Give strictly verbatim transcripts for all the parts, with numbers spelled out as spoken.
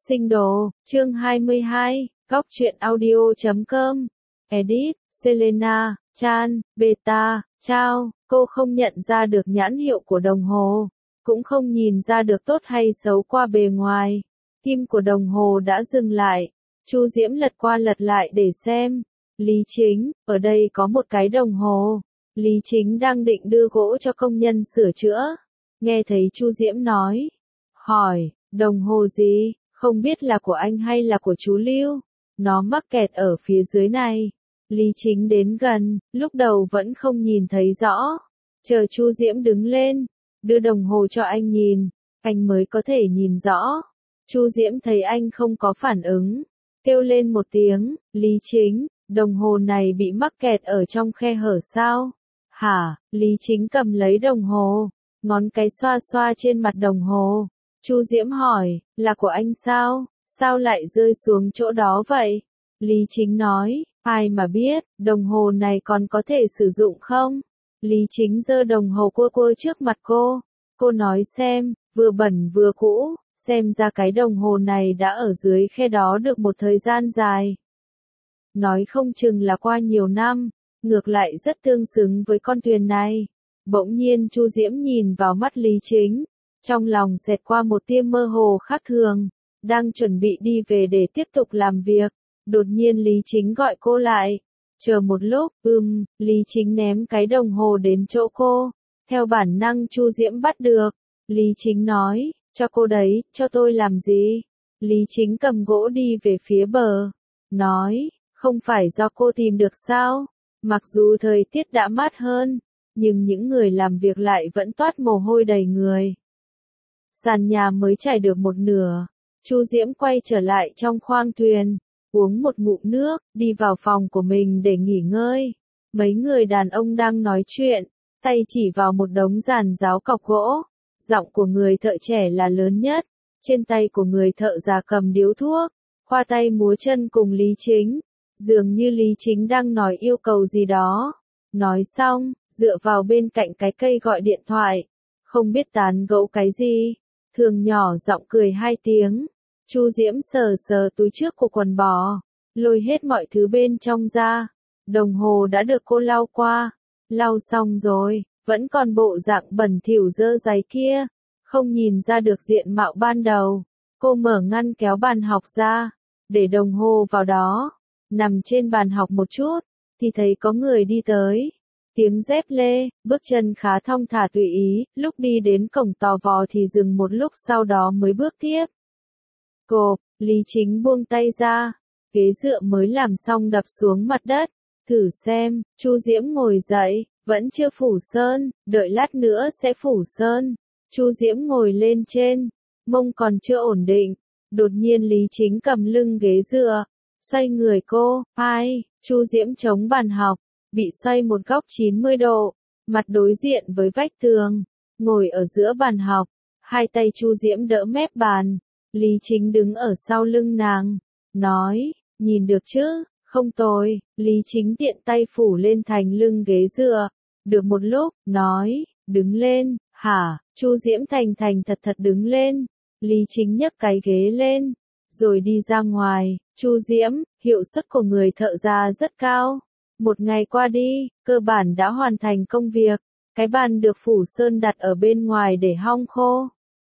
Sinh đồ, chương hai mươi hai, góc truyện audio chấm com, edit, Selena, Chan, Beta, Chao, cô không nhận ra được nhãn hiệu của đồng hồ, cũng không nhìn ra được tốt hay xấu qua bề ngoài. Kim của đồng hồ đã dừng lại, Chu Diễm lật qua lật lại để xem. Lý Chính, ở đây có một cái đồng hồ. Lý Chính đang định đưa gỗ cho công nhân sửa chữa. Nghe thấy Chu Diễm nói, hỏi, đồng hồ gì? Không biết là của anh hay là của chú Lưu? Nó mắc kẹt ở phía dưới này. Lý Chính đến gần, lúc đầu vẫn không nhìn thấy rõ. Chờ Chu Diễm đứng lên, đưa đồng hồ cho anh nhìn, anh mới có thể nhìn rõ. Chu Diễm thấy anh không có phản ứng, kêu lên một tiếng, Lý Chính, đồng hồ này bị mắc kẹt ở trong khe hở sao? Hả? Lý Chính cầm lấy đồng hồ, ngón cái xoa xoa trên mặt đồng hồ. Chu Diễm hỏi, là của anh sao? Sao lại rơi xuống chỗ đó vậy? Lý Chính nói, ai mà biết, đồng hồ này còn có thể sử dụng không? Lý Chính giơ đồng hồ cua cua trước mặt cô. Cô nói xem, vừa bẩn vừa cũ, xem ra cái đồng hồ này đã ở dưới khe đó được một thời gian dài. Nói không chừng là qua nhiều năm, ngược lại rất tương xứng với con thuyền này. Bỗng nhiên Chu Diễm nhìn vào mắt Lý Chính, trong lòng xẹt qua một tia mơ hồ khác thường, đang chuẩn bị đi về để tiếp tục làm việc. Đột nhiên Lý Chính gọi cô lại. Chờ một lúc, ừm, Lý Chính ném cái đồng hồ đến chỗ cô. Theo bản năng Chu Diễm bắt được. Lý Chính nói, cho cô đấy, cho tôi làm gì? Lý Chính cầm gỗ đi về phía bờ. Nói, không phải do cô tìm được sao? Mặc dù thời tiết đã mát hơn, nhưng những người làm việc lại vẫn toát mồ hôi đầy người. Sàn nhà mới trải được một nửa. Chu Diễm quay trở lại trong khoang thuyền, uống một ngụm nước, đi vào phòng của mình để nghỉ ngơi. Mấy người đàn ông đang nói chuyện, tay chỉ vào một đống giàn giáo cọc gỗ. Giọng của người thợ trẻ là lớn nhất, trên tay của người thợ già cầm điếu thuốc, khoa tay múa chân cùng Lý Chính. Dường như Lý Chính đang nói yêu cầu gì đó. Nói xong, dựa vào bên cạnh cái cây gọi điện thoại. Không biết tán gẫu cái gì. Thường nhỏ giọng cười hai tiếng. Chu Diễm sờ sờ túi trước của quần bò, lôi hết mọi thứ bên trong ra. Đồng hồ đã được cô lau qua. Lau xong rồi, vẫn còn bộ dạng bẩn thỉu dơ dáy kia. Không nhìn ra được diện mạo ban đầu. Cô mở ngăn kéo bàn học ra, để đồng hồ vào đó. Nằm trên bàn học một chút, thì thấy có người đi tới. Tiếng dép lê, bước chân khá thong thả tùy ý, lúc đi đến cổng tò vò thì dừng một lúc sau đó mới bước tiếp. Cộp, Lý Chính buông tay ra, ghế dựa mới làm xong đập xuống mặt đất. Thử xem, Chu Diễm ngồi dậy, vẫn chưa phủ sơn, đợi lát nữa sẽ phủ sơn. Chu Diễm ngồi lên trên, mông còn chưa ổn định. Đột nhiên Lý Chính cầm lưng ghế dựa, xoay người cô, ai, Chu Diễm chống bàn học, bị xoay một góc chín mươi độ, mặt đối diện với vách tường, ngồi ở giữa bàn học, hai tay Chu Diễm đỡ mép bàn. Lý Chính đứng ở sau lưng nàng, nói, nhìn được chứ, không tồi. Lý Chính tiện tay phủ lên thành lưng ghế dựa, được một lúc, nói, đứng lên, hả? Chu Diễm thành thành thật thật đứng lên. Lý Chính nhấc cái ghế lên, rồi đi ra ngoài. Chu Diễm, hiệu suất của người thợ già rất cao. Một ngày qua đi, cơ bản đã hoàn thành công việc. Cái bàn được phủ sơn đặt ở bên ngoài để hong khô.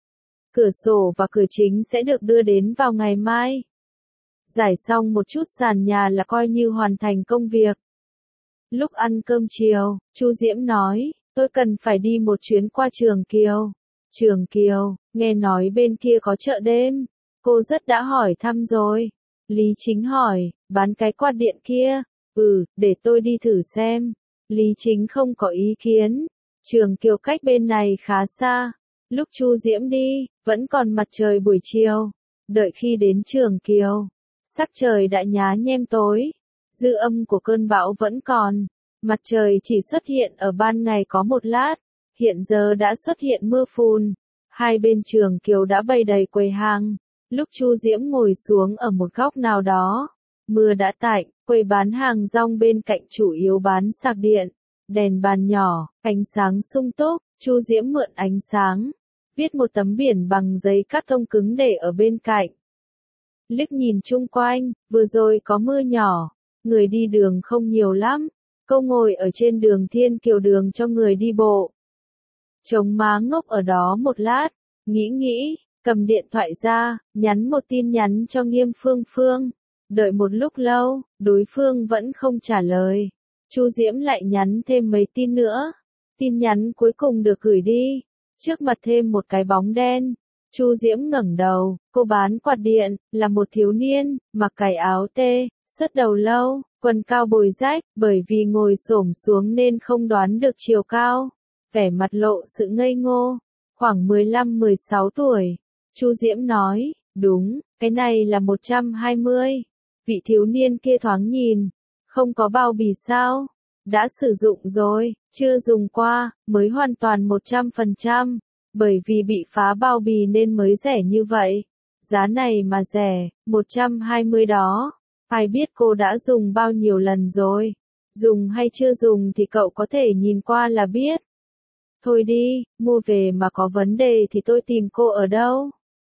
Cửa sổ và cửa chính sẽ được đưa đến vào ngày mai. Rải xong một chút sàn nhà là coi như hoàn thành công việc. Lúc ăn cơm chiều, Chu Diễm nói, tôi cần phải đi một chuyến qua Trường Kiều. Trường Kiều, nghe nói bên kia có chợ đêm. Cô rất đã hỏi thăm rồi. Lý Chính hỏi, bán cái quạt điện kia. Ừ, để tôi đi thử xem. Lý Chính không có ý kiến. Trường Kiều cách bên này khá xa. Lúc Chu Diễm đi, vẫn còn mặt trời buổi chiều. Đợi khi đến Trường Kiều, sắc trời đã nhá nhem tối. Dư âm của cơn bão vẫn còn. Mặt trời chỉ xuất hiện ở ban ngày có một lát. Hiện giờ đã xuất hiện mưa phùn. Hai bên Trường Kiều đã bày đầy quầy hàng. Lúc Chu Diễm ngồi xuống ở một góc nào đó, mưa đã tạnh, quầy bán hàng rong bên cạnh chủ yếu bán sạc điện, đèn bàn nhỏ, ánh sáng sung túc. Chu Diễm mượn ánh sáng, viết một tấm biển bằng giấy cát tông cứng để ở bên cạnh. liếc nhìn chung quanh, vừa rồi có mưa nhỏ, người đi đường không nhiều lắm. Cô ngồi ở trên đường Thiên Kiều đường cho người đi bộ. Chống má ngốc ở đó một lát, nghĩ nghĩ, cầm điện thoại ra, nhắn một tin nhắn cho Nghiêm Phương Phương. Đợi một lúc lâu, đối phương vẫn không trả lời. Chu Diễm lại nhắn thêm mấy tin nữa. Tin nhắn cuối cùng được gửi đi. Trước mặt thêm một cái bóng đen. Chu Diễm ngẩng đầu, cô bán quạt điện, là một thiếu niên, mặc cái áo tê, sứt đầu lâu, quần cao bồi rách, bởi vì ngồi xổm xuống nên không đoán được chiều cao. Vẻ mặt lộ sự ngây ngô, khoảng mười lăm mười sáu tuổi. Chu Diễm nói, đúng, cái này là một trăm hai mươi. Vị thiếu niên kia thoáng nhìn, không có bao bì sao? Đã sử dụng rồi, chưa dùng qua, mới hoàn toàn một trăm phần trăm. Bởi vì bị phá bao bì nên mới rẻ như vậy. Giá này mà rẻ, một trăm hai mươi đó. Ai biết cô đã dùng bao nhiêu lần rồi. Dùng hay chưa dùng thì cậu có thể nhìn qua là biết. Thôi đi, mua về mà có vấn đề thì tôi tìm cô ở đâu?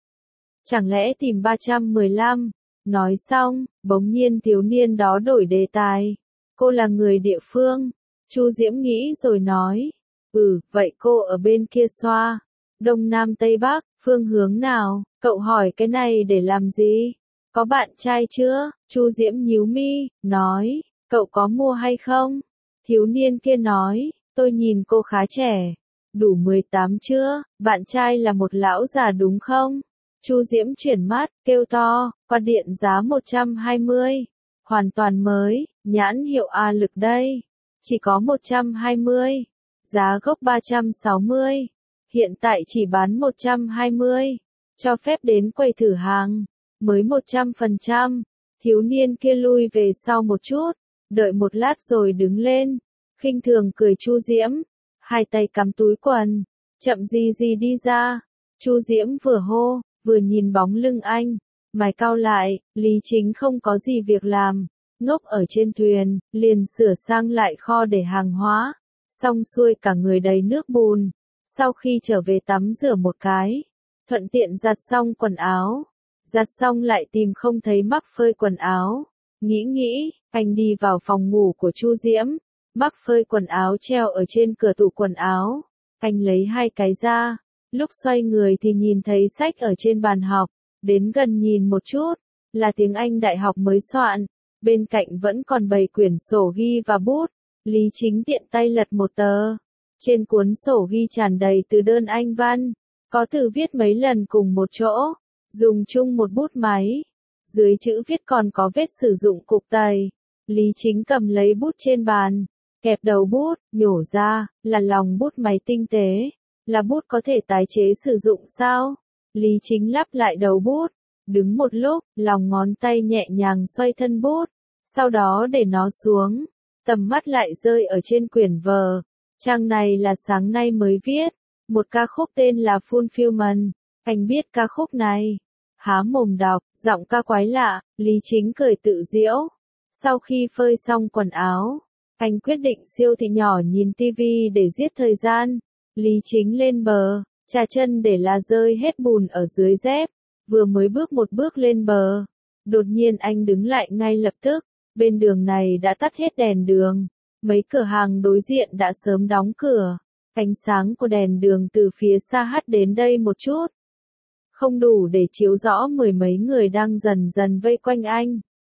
Chẳng lẽ tìm ba trăm mười lăm? Nói xong, bỗng nhiên thiếu niên đó đổi đề tài. Cô là người địa phương. Chu Diễm nghĩ rồi nói. Ừ, vậy cô ở bên kia xoa. Đông Nam Tây Bắc, phương hướng nào? Cậu hỏi cái này để làm gì? Có bạn trai chưa? Chu Diễm nhíu mi, nói. Cậu có mua hay không? Thiếu niên kia nói. Tôi nhìn cô khá trẻ. Đủ mười tám chưa? Bạn trai là một lão già đúng không? Chu Diễm chuyển mắt, kêu to, quạt điện giá một trăm hai mươi. Hoàn toàn mới, nhãn hiệu A lực đây. Chỉ có một trăm hai mươi. Giá gốc ba trăm sáu mươi. Hiện tại chỉ bán một trăm hai mươi. Cho phép đến quầy thử hàng. Mới một trăm phần trăm. Thiếu niên kia lui về sau một chút. Đợi một lát rồi đứng lên. Khinh thường cười Chu Diễm. Hai tay cắm túi quần. Chậm gì gì đi ra. Chu Diễm vừa hô, vừa nhìn bóng lưng anh. Mày cau lại, Lý Chính không có gì việc làm. Ngốc ở trên thuyền, liền sửa sang lại kho để hàng hóa. Xong xuôi cả người đầy nước bùn. Sau khi trở về tắm rửa một cái, thuận tiện giặt xong quần áo. Giặt xong lại tìm không thấy mắc phơi quần áo. Nghĩ nghĩ, anh đi vào phòng ngủ của Chu Diễm. Mắc phơi quần áo treo ở trên cửa tủ quần áo. Anh lấy hai cái ra. Lúc xoay người thì nhìn thấy sách ở trên bàn học. Đến gần nhìn một chút, là tiếng Anh đại học mới soạn. Bên cạnh vẫn còn bày quyển sổ ghi và bút. Lý Chính tiện tay lật một tờ. Trên cuốn sổ ghi tràn đầy từ đơn Anh văn. Có từ viết mấy lần cùng một chỗ. Dùng chung một bút máy. Dưới chữ viết còn có vết sử dụng cục tẩy. Lý Chính cầm lấy bút trên bàn. Kẹp đầu bút, nhổ ra, là lòng bút máy tinh tế. Là bút có thể tái chế sử dụng sao? Lý Chính lắp lại đầu bút. Đứng một lúc, lòng ngón tay nhẹ nhàng xoay thân bút. Sau đó để nó xuống. Tầm mắt lại rơi ở trên quyển vở. Trang này là sáng nay mới viết. Một ca khúc tên là Fulfillment. Anh biết ca khúc này. Há mồm đọc, giọng ca quái lạ, Lý Chính cười tự giễu. Sau khi phơi xong quần áo, anh quyết định siêu thị nhỏ nhìn tivi để giết thời gian. Lý Chính lên bờ, trà chân để là rơi hết bùn ở dưới dép. Vừa mới bước một bước lên bờ. Đột nhiên anh đứng lại ngay lập tức. Bên đường này đã tắt hết đèn đường. Mấy cửa hàng đối diện đã sớm đóng cửa. Ánh sáng của đèn đường từ phía xa hắt đến đây một chút. Không đủ để chiếu rõ mười mấy người đang dần dần vây quanh anh.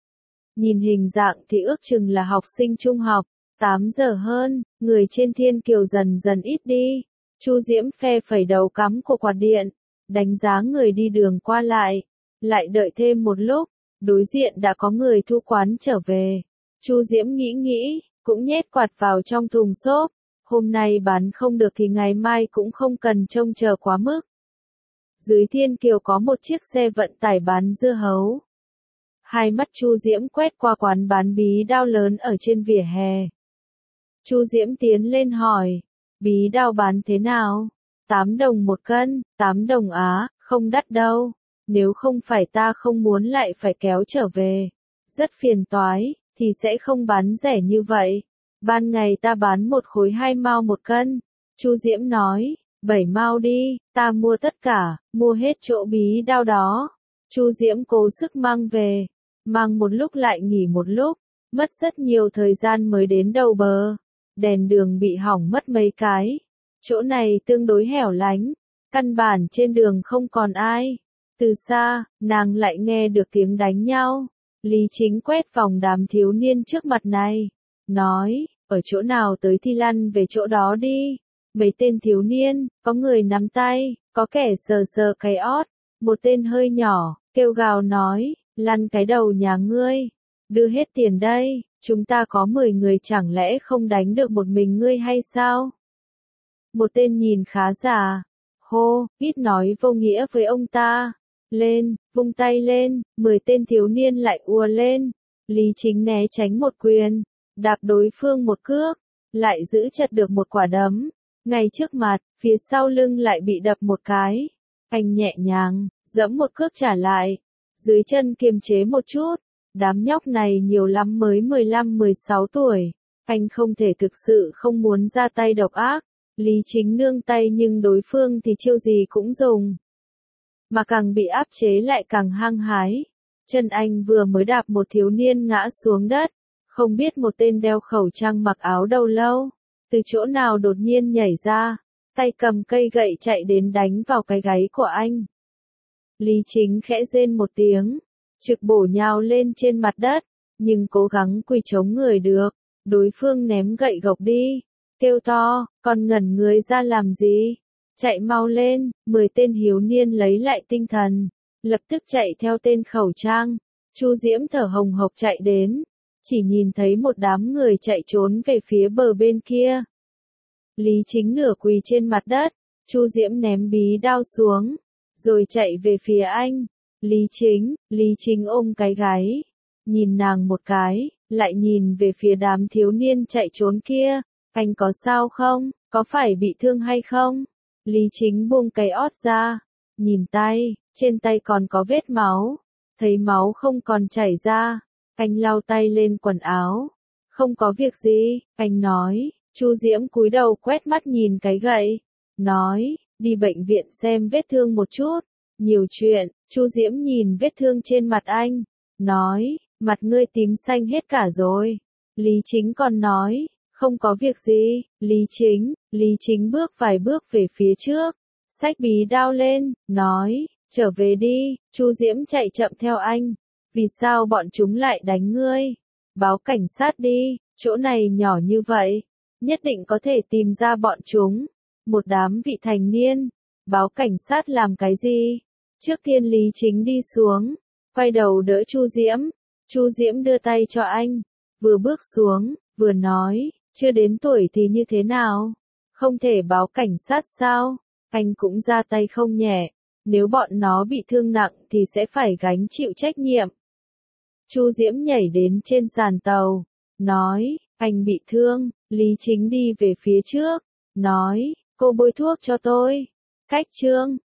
Nhìn hình dạng thì ước chừng là học sinh trung học. tám giờ hơn, người trên Thiên Kiều dần dần ít đi. Chu Diễm phe phẩy đầu cắm của quạt điện. Đánh giá người đi đường qua lại. Lại đợi thêm một lúc. Đối diện đã có người thu quán trở về. Chu Diễm nghĩ nghĩ, cũng nhét quạt vào trong thùng xốp. Hôm nay bán không được thì ngày mai cũng không cần trông chờ quá mức. Dưới Thiên Kiều có một chiếc xe vận tải bán dưa hấu. Hai mắt Chu Diễm quét qua quán bán bí đao lớn ở trên vỉa hè. Chu Diễm tiến lên hỏi, bí đao bán thế nào? tám đồng một cân, tám đồng á, không đắt đâu. Nếu không phải ta không muốn lại phải kéo trở về. Rất phiền toái, thì sẽ không bán rẻ như vậy. Ban ngày ta bán một khối hai mao một cân. Chu Diễm nói, bảy mao đi, ta mua tất cả, mua hết chỗ bí đao đó. Chu Diễm cố sức mang về, mang một lúc lại nghỉ một lúc, mất rất nhiều thời gian mới đến đầu bờ. Đèn đường bị hỏng mất mấy cái. Chỗ này tương đối hẻo lánh, căn bản trên đường không còn ai. Từ xa, nàng lại nghe được tiếng đánh nhau. Lý Chính quét vòng đám thiếu niên trước mặt này, nói, ở chỗ nào tới thì lăn về chỗ đó đi. Mấy tên thiếu niên, có người nắm tay, có kẻ sờ sờ cái ót, một tên hơi nhỏ, kêu gào nói, lăn cái đầu nhà ngươi, đưa hết tiền đây, chúng ta có mười người chẳng lẽ không đánh được một mình ngươi hay sao? Một tên nhìn khá già, hô, ít nói vô nghĩa với ông ta, lên, vung tay lên, mười tên thiếu niên lại ùa lên, Lý Chính né tránh một quyền, đạp đối phương một cước, lại giữ chặt được một quả đấm, ngay trước mặt, phía sau lưng lại bị đập một cái, anh nhẹ nhàng, giẫm một cước trả lại, dưới chân kiềm chế một chút, đám nhóc này nhiều lắm mới mười lăm mười sáu tuổi, anh không thể thực sự không muốn ra tay độc ác, Lý Chính nương tay nhưng đối phương thì chiêu gì cũng dùng. Mà càng bị áp chế lại càng hăng hái. Chân anh vừa mới đạp một thiếu niên ngã xuống đất, không biết một tên đeo khẩu trang mặc áo đầu lâu, từ chỗ nào đột nhiên nhảy ra, tay cầm cây gậy chạy đến đánh vào cái gáy của anh. Lý Chính khẽ rên một tiếng, trực bổ nhào lên trên mặt đất, nhưng cố gắng quỳ chống người được, đối phương ném gậy gộc đi, kêu to, còn ngẩn người ra làm gì? Chạy mau lên, mười tên hiếu niên lấy lại tinh thần, lập tức chạy theo tên khẩu trang. Chu Diễm thở hồng hộc chạy đến, chỉ nhìn thấy một đám người chạy trốn về phía bờ bên kia. Lý Chính nửa quỳ trên mặt đất, Chu Diễm ném bí đao xuống, rồi chạy về phía anh. Lý Chính, Lý Chính ôm cái gáy, nhìn nàng một cái, lại nhìn về phía đám thiếu niên chạy trốn kia, anh có sao không, có phải bị thương hay không? Lý Chính buông cái ót ra, nhìn tay, trên tay còn có vết máu, thấy máu không còn chảy ra, anh lau tay lên quần áo, không có việc gì, anh nói. Chu Diễm cúi đầu quét mắt nhìn cái gậy, nói, đi bệnh viện xem vết thương một chút, nhiều chuyện. Chu Diễm nhìn vết thương trên mặt anh, nói, mặt ngươi tím xanh hết cả rồi. Lý Chính còn nói, không có việc gì. Lý Chính, Lý Chính bước vài bước về phía trước, xách bí đao lên, nói, trở về đi. Chu Diễm chạy chậm theo anh, vì sao bọn chúng lại đánh ngươi? Báo cảnh sát đi, chỗ này nhỏ như vậy, nhất định có thể tìm ra bọn chúng. Một đám vị thành niên, báo cảnh sát làm cái gì? Trước tiên Lý Chính đi xuống, quay đầu đỡ Chu Diễm. Chu Diễm đưa tay cho anh, vừa bước xuống, vừa nói, chưa đến tuổi thì như thế nào? Không thể báo cảnh sát sao? Anh cũng ra tay không nhẹ, nếu bọn nó bị thương nặng thì sẽ phải gánh chịu trách nhiệm. Chu Diễm nhảy đến trên sàn tàu, nói, anh bị thương. Lý Chính đi về phía trước, nói, cô bôi thuốc cho tôi. Cách trương,